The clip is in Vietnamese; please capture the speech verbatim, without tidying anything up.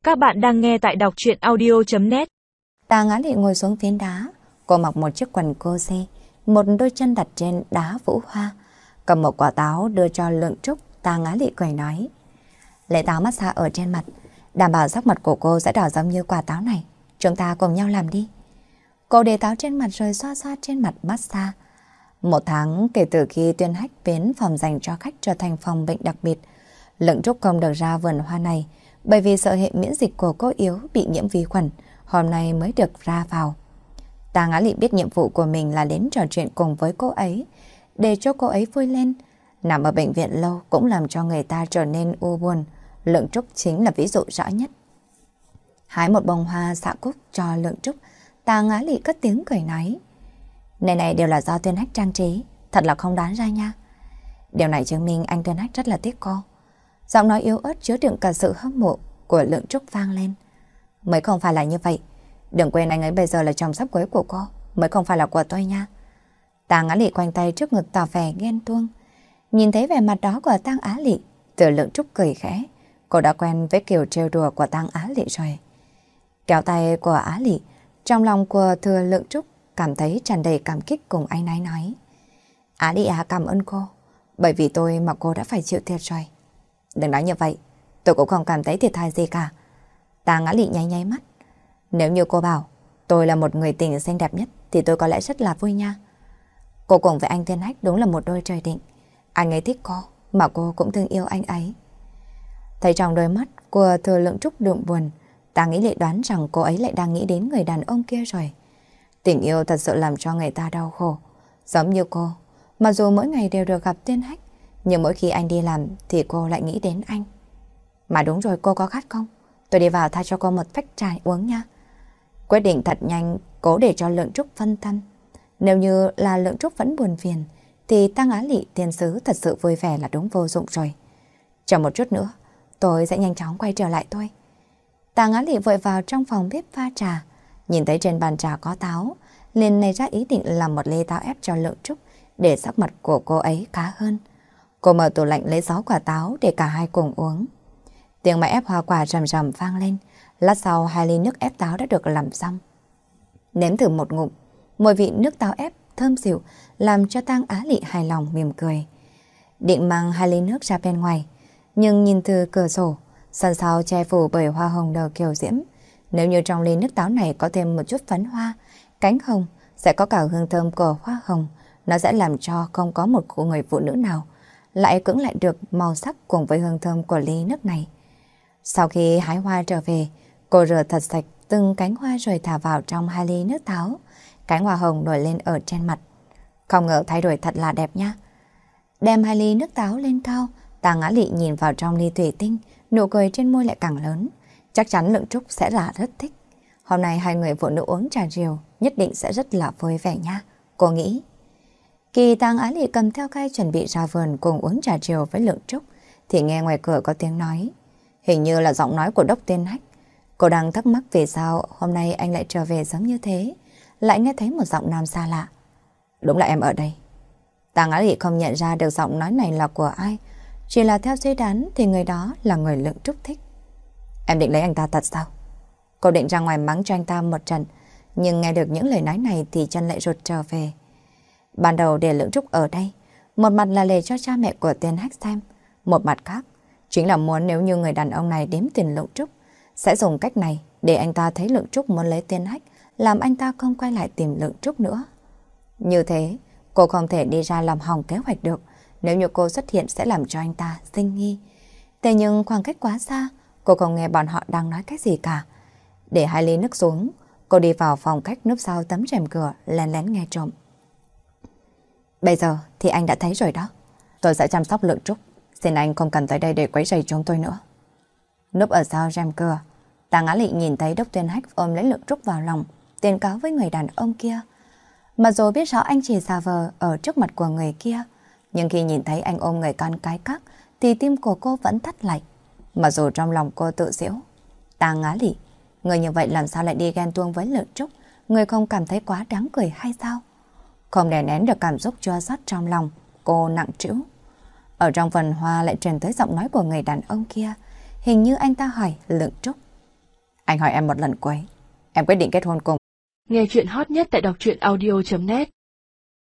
Các bạn đang nghe tại đọc truyện audio chấm net. Tà Ngã Lị ngồi xuống phiến đá, cô mặc một chiếc quần cô xe, một đôi chân đặt trên đá vũ hoa, cầm một quả táo đưa cho Lượng Trúc. Tà Ngã Lị cười nói: lấy táo massage ở trên mặt, đảm bảo sắc mặt của cô sẽ đỏ giống như quả táo này, chúng ta cùng nhau làm đi. Cô để táo trên mặt rồi xoa xoa trên mặt massage. Một tháng kể từ khi Tuyên Hách biến phòng dành cho khách trở thành phòng bệnh đặc biệt, Lượng Trúc không được ra vườn hoa này, bởi vì sợ hệ miễn dịch của cô yếu bị nhiễm vi khuẩn, hôm nay mới được ra vào. Tà Ngã Lị biết nhiệm vụ của mình là đến trò chuyện cùng với cô ấy, để cho cô ấy vui lên. Nằm ở bệnh viện lâu cũng làm cho người ta trở nên u buồn, Lượng Trúc chính là ví dụ rõ nhất. Hái một bông hoa xạ cúc cho Lượng Trúc, Tà Ngã Lị cất tiếng cười nói: này này đều là do Tuyên Hách trang trí, thật là không đoán ra nha. Điều này chứng minh anh Tuyên Hách rất là tiếc cô. Giọng nói yếu ớt chứa đựng cả sự hâm mộ của Lượng Trúc vang lên. Mới không phải là như vậy, đừng quên anh ấy bây giờ là chồng sắp cưới của cô, mới không phải là của tôi nha. Tang Á Lị quanh tay trước ngực tỏ vẻ ghen tuông. Nhìn thấy vẻ mặt đó của Tang Á Lị, Từ Lượng Trúc cười khẽ. Cô đã quen với kiểu trêu đùa của Tang Á Lị rồi. Kéo tay của Á Lị, trong lòng của Thừa Lượng Trúc cảm thấy tràn đầy cảm kích cùng anh ấy nói: Á Lị à, cảm ơn cô, bởi vì tôi mà cô đã phải chịu thiệt rồi. Đừng nói như vậy, tôi cũng không cảm thấy thiệt thòi gì cả. Tang Á Lị nháy nháy mắt. Nếu như cô bảo tôi là một người tình xinh đẹp nhất thì tôi có lẽ rất là vui nha. Cô cùng với anh Tuyên Hách đúng là một đôi trời định. Anh ấy thích cô, mà cô cũng thương yêu anh ấy. Thấy trong đôi mắt của Thừa Lượng Trúc đượm buồn, Tang Nghĩ Lị đoán rằng cô ấy lại đang nghĩ đến người đàn ông kia rồi. Tình yêu thật sự làm cho người ta đau khổ. Giống như cô, mặc dù mỗi ngày đều được gặp Tuyên Hách, nhưng mỗi khi anh đi làm thì cô lại nghĩ đến anh. Mà đúng rồi, cô có khát không? Tôi đi vào thay cho cô một phách trà uống nha. Quyết định thật nhanh, cố để cho Lượng Trúc phân tâm. Nếu như là Lượng Trúc vẫn buồn phiền, thì Tang Á Lị tiền sứ thật sự vui vẻ là đúng vô dụng rồi. Chờ một chút nữa, tôi sẽ nhanh chóng quay trở lại thôi. Tang Á Lị vội vào trong phòng bếp pha trà, nhìn thấy trên bàn trà có táo, liền nảy ra ý định làm một ly táo ép cho Lượng Trúc để sắc mặt của cô ấy khá hơn. Cô mở tủ lạnh lấy sáu quả táo để cả hai cùng uống. Tiếng máy ép hoa quả rầm rầm vang lên. Lát sau hai ly nước ép táo đã được làm xong. Nếm thử một ngụm, mùi vị nước táo ép thơm dịu làm cho Tang Á Lị hài lòng mỉm cười. Định mang hai ly nước ra bên ngoài, nhưng nhìn từ cửa sổ, sân sau che phủ bởi hoa hồng nở kiều diễm. Nếu như trong ly nước táo này có thêm một chút phấn hoa, cánh hồng, sẽ có cả hương thơm của hoa hồng. Nó sẽ làm cho không có một người phụ nữ nào lại cưỡng lại được màu sắc cùng với hương thơm của ly nước này. Sau khi hái hoa trở về, cô rửa thật sạch từng cánh hoa rồi thả vào trong hai ly nước táo. Cánh hoa hồng nổi lên ở trên mặt. Không ngờ thay đổi thật là đẹp nha. Đem hai ly nước táo lên cao, Tang Á Lị nhìn vào trong ly thủy tinh, nụ cười trên môi lại càng lớn. Chắc chắn Lượng Trúc sẽ là rất thích. Hôm nay hai người phụ nữ uống trà rượu nhất định sẽ rất là vui vẻ nha, cô nghĩ. Khi Tang Á Lị cầm theo khay chuẩn bị ra vườn cùng uống trà rượu với Lượng Trúc, thì nghe ngoài cửa có tiếng nói. Hình như là giọng nói của Đốc Tuyên Hách. Cô đang thắc mắc vì sao hôm nay anh lại trở về sớm như thế, lại nghe thấy một giọng nam xa lạ. Đúng là em ở đây. Tang Á Lị không nhận ra được giọng nói này là của ai, chỉ là theo suy đoán thì người đó là người Lượng Trúc thích. Em định lấy anh ta thật sao? Cô định ra ngoài mắng cho anh ta một trận, nhưng nghe được những lời nói này thì chân lại rụt trở về. Ban đầu để Lượng Trúc ở đây, một mặt là để cho cha mẹ của Tuyên Hách xem, một mặt khác chính là muốn nếu như người đàn ông này đếm tiền Lượng Trúc, sẽ dùng cách này để anh ta thấy Lượng Trúc muốn lấy Tuyên Hách, làm anh ta không quay lại tìm Lượng Trúc nữa. Như thế, cô không thể đi ra làm hỏng kế hoạch được, nếu như cô xuất hiện sẽ làm cho anh ta sinh nghi. Thế nhưng khoảng cách quá xa, cô không nghe bọn họ đang nói cái gì cả. Để hai ly nước xuống, cô đi vào phòng khách núp sau tấm rèm cửa, lén lén nghe trộm. Bây giờ thì anh đã thấy rồi đó. Tôi sẽ chăm sóc Lượng Trúc, xin anh không cần tới đây để quấy rầy chúng tôi nữa. Núp ở sau rèm cửa, Tang Á Lị nhìn thấy Đốc Tuyên Hách ôm lấy Lượng Trúc vào lòng, tuyên cáo với người đàn ông kia. Mà dù biết rõ anh chỉ giả vờ ở trước mặt của người kia, nhưng khi nhìn thấy anh ôm người con cái khác thì tim của cô vẫn thắt lại. Mà dù trong lòng cô tự giễu, Tang Á Lị, người như vậy làm sao lại đi ghen tuông với Lượng Trúc, người không cảm thấy quá đáng cười hay sao? Không đè nén được cảm xúc chua xót trong lòng, cô nặng trĩu. Ở trong vườn hoa lại truyền tới giọng nói của người đàn ông kia. Hình như anh ta hỏi Lượng Trúc. Anh hỏi em một lần cuối. Em quyết định kết hôn cùng. Nghe chuyện hot nhất tại đọc truyện audio chấm net